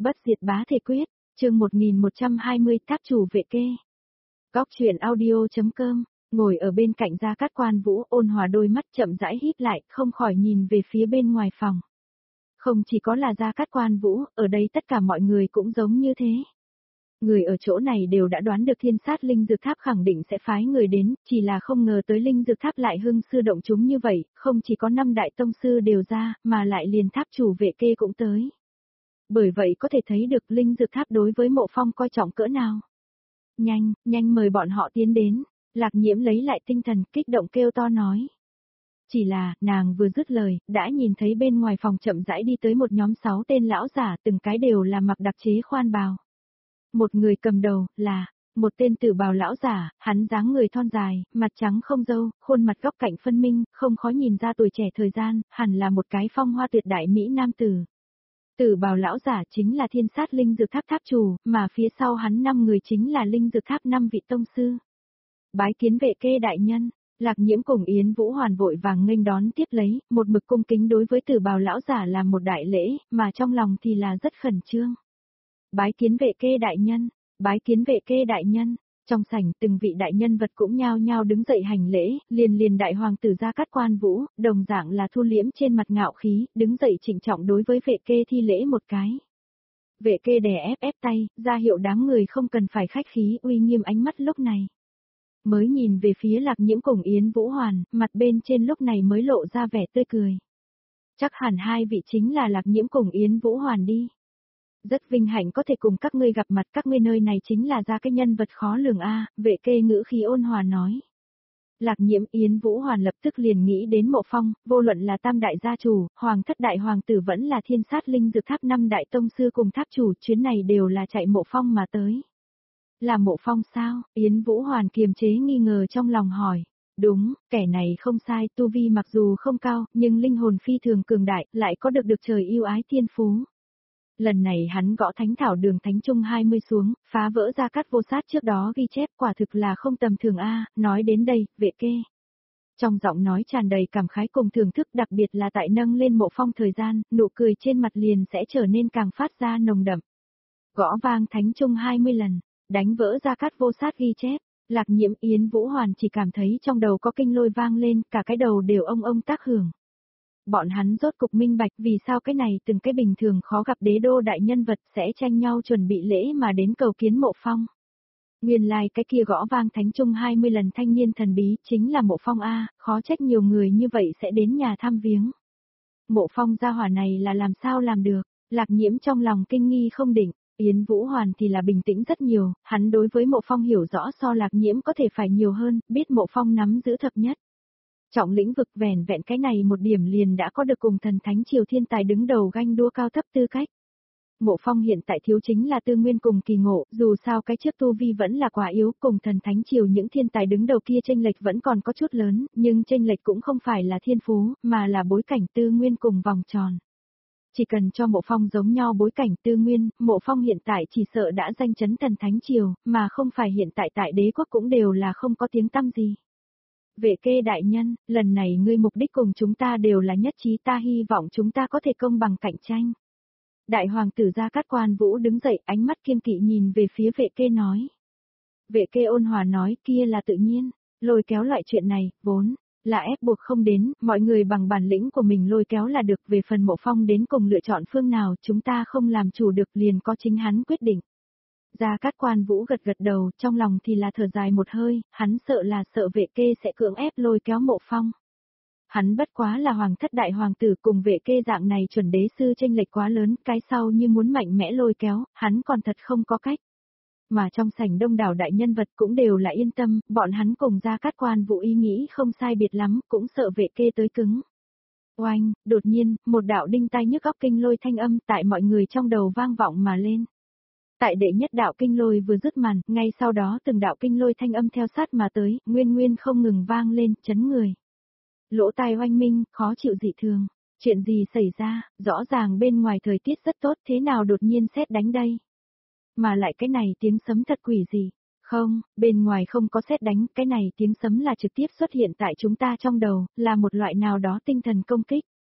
Bất diệt bá thể quyết, chương 1120 tháp chủ vệ kê. Góc truyện audio.com, ngồi ở bên cạnh Gia Cát Quan Vũ, Ôn Hòa đôi mắt chậm rãi híp lại, không khỏi nhìn về phía bên ngoài phòng. Không chỉ có là Gia Cát Quan Vũ, ở đây tất cả mọi người cũng giống như thế. Người ở chỗ này đều đã đoán được Thiên Sát Linh Dược Tháp khẳng định sẽ phái người đến, chỉ là không ngờ tới Linh Dược Tháp lại hưng sư động chúng như vậy, không chỉ có 5 đại tông sư đều ra, mà lại liền tháp chủ vệ kê cũng tới. Bởi vậy có thể thấy được Linh Dược Tháp đối với Mộ Phong coi trọng cỡ nào. Nhanh mời bọn họ tiến đến. Lạc Nhiễm lấy lại tinh thần, kích động kêu to nói. Chỉ là, nàng vừa dứt lời, đã nhìn thấy bên ngoài phòng chậm rãi đi tới một nhóm 6 tên lão giả, từng cái đều là mặc đặc chế khoan bào. Một người cầm đầu, là một tên tử bào lão giả, hắn dáng người thon dài, mặt trắng không râu, khuôn mặt góc cạnh phân minh, không khó nhìn ra tuổi trẻ thời gian, hẳn là một cái phong hoa tuyệt đại mỹ nam tử. Tử bào lão giả chính là Thiên Sát Linh Dược Tháp tháp chủ, mà phía sau hắn 5 người chính là Linh Dược Tháp 5 vị tông sư. Bái kiến vệ kê đại nhân. Lạc Nhiễm cùng Yến Vũ Hoàn vội vàng nghênh đón tiếp lấy, một mực cung kính đối với tử bào lão giả là một đại lễ, mà trong lòng thì là rất khẩn trương. Bái kiến vệ kê đại nhân, bái kiến vệ kê đại nhân. Trong sảnh từng vị đại nhân vật cũng nhao nhao đứng dậy hành lễ, liền đại hoàng tử Gia Cát Quan Vũ, đồng dạng là thu liễm trên mặt ngạo khí, đứng dậy trịnh trọng đối với vệ kê thi lễ một cái. Vệ kê đè ép tay, ra hiệu đám người không cần phải khách khí, uy nghiêm ánh mắt lúc này. Mới nhìn về phía Lạc Nhiễm cùng Yến Vũ Hoàn, mặt bên trên lúc này mới lộ ra vẻ tươi cười. Chắc hẳn hai vị chính là Lạc Nhiễm cùng Yến Vũ Hoàn đi. Rất vinh hạnh có thể cùng các ngươi gặp mặt, các ngươi nơi này chính là ra cái nhân vật khó lường a. Vệ kê ngữ khí ôn hòa nói. Lạc Nhiễm Yến Vũ Hoàn lập tức liền nghĩ đến Mộ Phong, vô luận là tam đại gia chủ, hoàng thất đại hoàng tử vẫn là Thiên Sát Linh Dược Tháp 5 đại tông sư cùng tháp chủ, chuyến này đều là chạy Mộ Phong mà tới. Là Mộ Phong sao? Yến Vũ Hoàn kiềm chế nghi ngờ trong lòng hỏi. Đúng, kẻ này không sai, tu vi mặc dù không cao, nhưng linh hồn phi thường cường đại, lại có được trời yêu ái thiên phú. Lần này hắn gõ thánh thảo đường thánh trung 20 xuống, phá vỡ ra cát vô sát trước đó ghi chép, quả thực là không tầm thường a. Nói đến đây, vệ kê. Trong giọng nói tràn đầy cảm khái cùng thưởng thức, đặc biệt là tại nâng lên Mộ Phong thời gian, nụ cười trên mặt liền sẽ trở nên càng phát ra nồng đậm. Gõ vang thánh trung 20 lần, đánh vỡ ra cát vô sát ghi chép. Lạc Nhiễm Yến Vũ Hoàn chỉ cảm thấy trong đầu có kinh lôi vang lên, cả cái đầu đều ông tác hưởng. Bọn hắn rốt cục minh bạch vì sao cái này từng cái bình thường khó gặp đế đô đại nhân vật sẽ tranh nhau chuẩn bị lễ mà đến cầu kiến Mộ Phong. Nguyên lai cái kia gõ vang thánh trung 20 lần thanh niên thần bí chính là Mộ Phong a, khó trách nhiều người như vậy sẽ đến nhà thăm viếng. Mộ Phong gia hỏa này là làm sao làm được, Lạc Nhiễm trong lòng kinh nghi không định. Yến Vũ Hoàn thì là bình tĩnh rất nhiều, hắn đối với Mộ Phong hiểu rõ so Lạc Nhiễm có thể phải nhiều hơn, biết Mộ Phong nắm giữ thập nhất. Trọng lĩnh vực vẻn vẹn cái này một điểm liền đã có được cùng thần thánh triều thiên tài đứng đầu ganh đua cao thấp tư cách. Mộ Phong hiện tại thiếu chính là tư nguyên cùng kỳ ngộ, dù sao cái trước tu vi vẫn là quá yếu, cùng thần thánh triều những thiên tài đứng đầu kia chênh lệch vẫn còn có chút lớn, nhưng chênh lệch cũng không phải là thiên phú, mà là bối cảnh tư nguyên cùng vòng tròn. Chỉ cần cho Mộ Phong giống nhau bối cảnh tư nguyên, Mộ Phong hiện tại chỉ sợ đã danh chấn thần thánh triều, mà không phải hiện tại tại đế quốc cũng đều là không có tiếng tăm gì. Vệ kê đại nhân, lần này ngươi mục đích cùng chúng ta đều là nhất trí, ta hy vọng chúng ta có thể công bằng cạnh tranh. Đại hoàng tử Gia Cát Quan Vũ đứng dậy, ánh mắt kiêng kỵ nhìn về phía vệ kê nói. Vệ kê ôn hòa nói, kia là tự nhiên, lôi kéo loại chuyện này, vốn là ép buộc không đến, mọi người bằng bản lĩnh của mình lôi kéo là được, về phần Mộ Phong đến cùng lựa chọn phương nào chúng ta không làm chủ được, liền có chính hắn quyết định. Gia Cát Quan Vũ gật đầu, trong lòng thì là thở dài một hơi, hắn sợ vệ kê sẽ cưỡng ép lôi kéo Mộ Phong. Hắn bất quá là hoàng thất đại hoàng tử, cùng vệ kê dạng này chuẩn đế sư chênh lệch quá lớn, cái sau như muốn mạnh mẽ lôi kéo, hắn còn thật không có cách. Mà trong sảnh đông đảo đại nhân vật cũng đều là yên tâm, bọn hắn cùng Gia Cát Quan Vũ ý nghĩ không sai biệt lắm, cũng sợ vệ kê tới cứng. Oanh, đột nhiên, một đạo đinh tai nhức óc kinh lôi thanh âm tại mọi người trong đầu vang vọng mà lên. Tại đệ nhất đạo kinh lôi vừa dứt màn, ngay sau đó từng đạo kinh lôi thanh âm theo sát mà tới, nguyên không ngừng vang lên, chấn người. Lỗ tai oanh minh, khó chịu dị thường. Chuyện gì xảy ra, rõ ràng bên ngoài thời tiết rất tốt, thế nào đột nhiên sét đánh đây? Mà lại cái này tiếng sấm thật quỷ gì? Không, bên ngoài không có sét đánh, cái này tiếng sấm là trực tiếp xuất hiện tại chúng ta trong đầu, là một loại nào đó tinh thần công kích.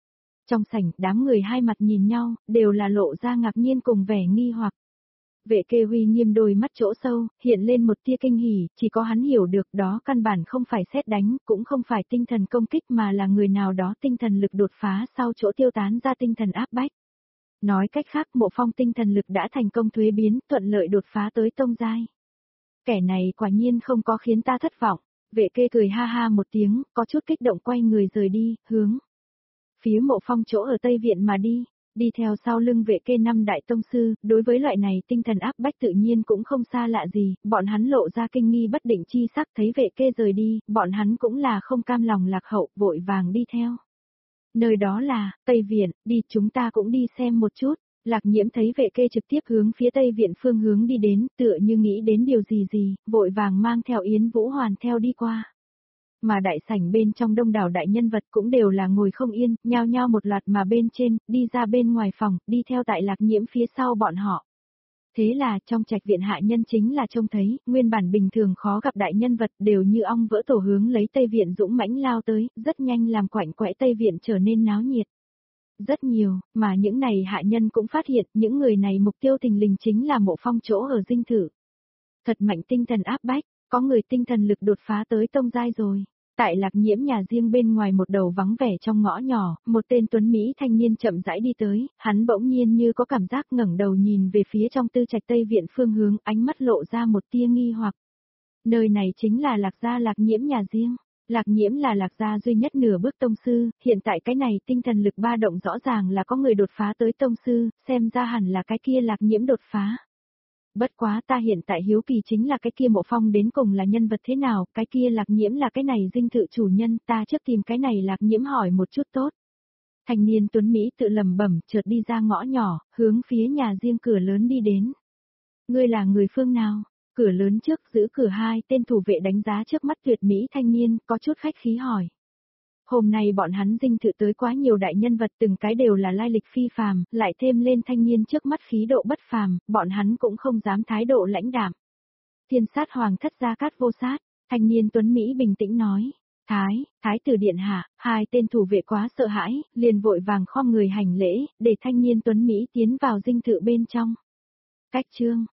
Trong sảnh, đám người hai mặt nhìn nhau, đều là lộ ra ngạc nhiên cùng vẻ nghi hoặc. Vệ Kê Huy nghiêm đôi mắt chỗ sâu, hiện lên một tia kinh hỉ, chỉ có hắn hiểu được đó căn bản không phải sét đánh, cũng không phải tinh thần công kích mà là người nào đó tinh thần lực đột phá sau chỗ tiêu tán ra tinh thần áp bách. Nói cách khác, Mộ Phong tinh thần lực đã thành công thuế biến, thuận lợi đột phá tới tông giai. Kẻ này quả nhiên không có khiến ta thất vọng. Vệ Kê cười ha ha một tiếng, có chút kích động quay người rời đi, hướng phía Mộ Phong chỗ ở Tây Viện mà đi. Đi theo sau lưng Vệ Kê năm đại tông sư, đối với loại này tinh thần áp bách tự nhiên cũng không xa lạ gì, bọn hắn lộ ra kinh nghi bất định chi sắc, thấy Vệ Kê rời đi, bọn hắn cũng là không cam lòng lạc hậu, vội vàng đi theo. Nơi đó là, Tây Viện, đi chúng ta cũng đi xem một chút. Lạc Nhiễm thấy Vệ Kê trực tiếp hướng phía Tây Viện phương hướng đi đến, tựa như nghĩ đến điều gì, vội vàng mang theo Yến Vũ Hoàn theo đi qua. Mà đại sảnh bên trong đông đảo đại nhân vật cũng đều là ngồi không yên, nhao nhao một loạt mà bên trên, đi ra bên ngoài phòng, đi theo tại Lạc Nhiễm phía sau bọn họ. Thế là, trong trạch viện hạ nhân chính là trông thấy, nguyên bản bình thường khó gặp đại nhân vật đều như ong vỡ tổ hướng lấy Tây Viện dũng mãnh lao tới, rất nhanh làm quạnh quẽ Tây Viện trở nên náo nhiệt. Rất nhiều, mà những này hạ nhân cũng phát hiện, những người này mục tiêu thình lình chính là Mộ Phong chỗ ở dinh thự. Thật mạnh tinh thần áp bách, có người tinh thần lực đột phá tới tông giai rồi. Tại Lạc Nhiễm nhà riêng bên ngoài một đầu vắng vẻ trong ngõ nhỏ, một tên tuấn Mỹ thanh niên chậm rãi đi tới, hắn bỗng nhiên như có cảm giác ngẩng đầu nhìn về phía trong tư trạch Tây Viện phương hướng, ánh mắt lộ ra một tia nghi hoặc. Nơi này chính là Lạc gia Lạc Nhiễm nhà riêng. Lạc Nhiễm là Lạc gia duy nhất nửa bước tông sư, hiện tại cái này tinh thần lực ba động rõ ràng là có người đột phá tới tông sư, xem ra hẳn là cái kia Lạc Nhiễm đột phá. Bất quá ta hiện tại hiếu kỳ chính là cái kia Mộ Phong đến cùng là nhân vật thế nào, cái kia Lạc Nhiễm là cái này dinh thự chủ nhân, ta trước tìm cái này Lạc Nhiễm hỏi một chút tốt. Thanh niên tuấn Mỹ tự lẩm bẩm, chợt đi ra ngõ nhỏ, hướng phía nhà riêng cửa lớn đi đến. Ngươi là người phương nào? Cửa lớn trước giữ cửa hai tên thủ vệ đánh giá trước mắt tuyệt mỹ thanh niên, có chút khách khí hỏi. Hôm nay bọn hắn dinh thự tới quá nhiều đại nhân vật, từng cái đều là lai lịch phi phàm, lại thêm lên thanh niên trước mắt khí độ bất phàm, bọn hắn cũng không dám thái độ lãnh đạm. Thiên sát hoàng thất gia cát vô sát, thanh niên tuấn Mỹ bình tĩnh nói. Thái tử điện hạ, hai tên thủ vệ quá sợ hãi, liền vội vàng khom người hành lễ, để thanh niên tuấn Mỹ tiến vào dinh thự bên trong. Cách chương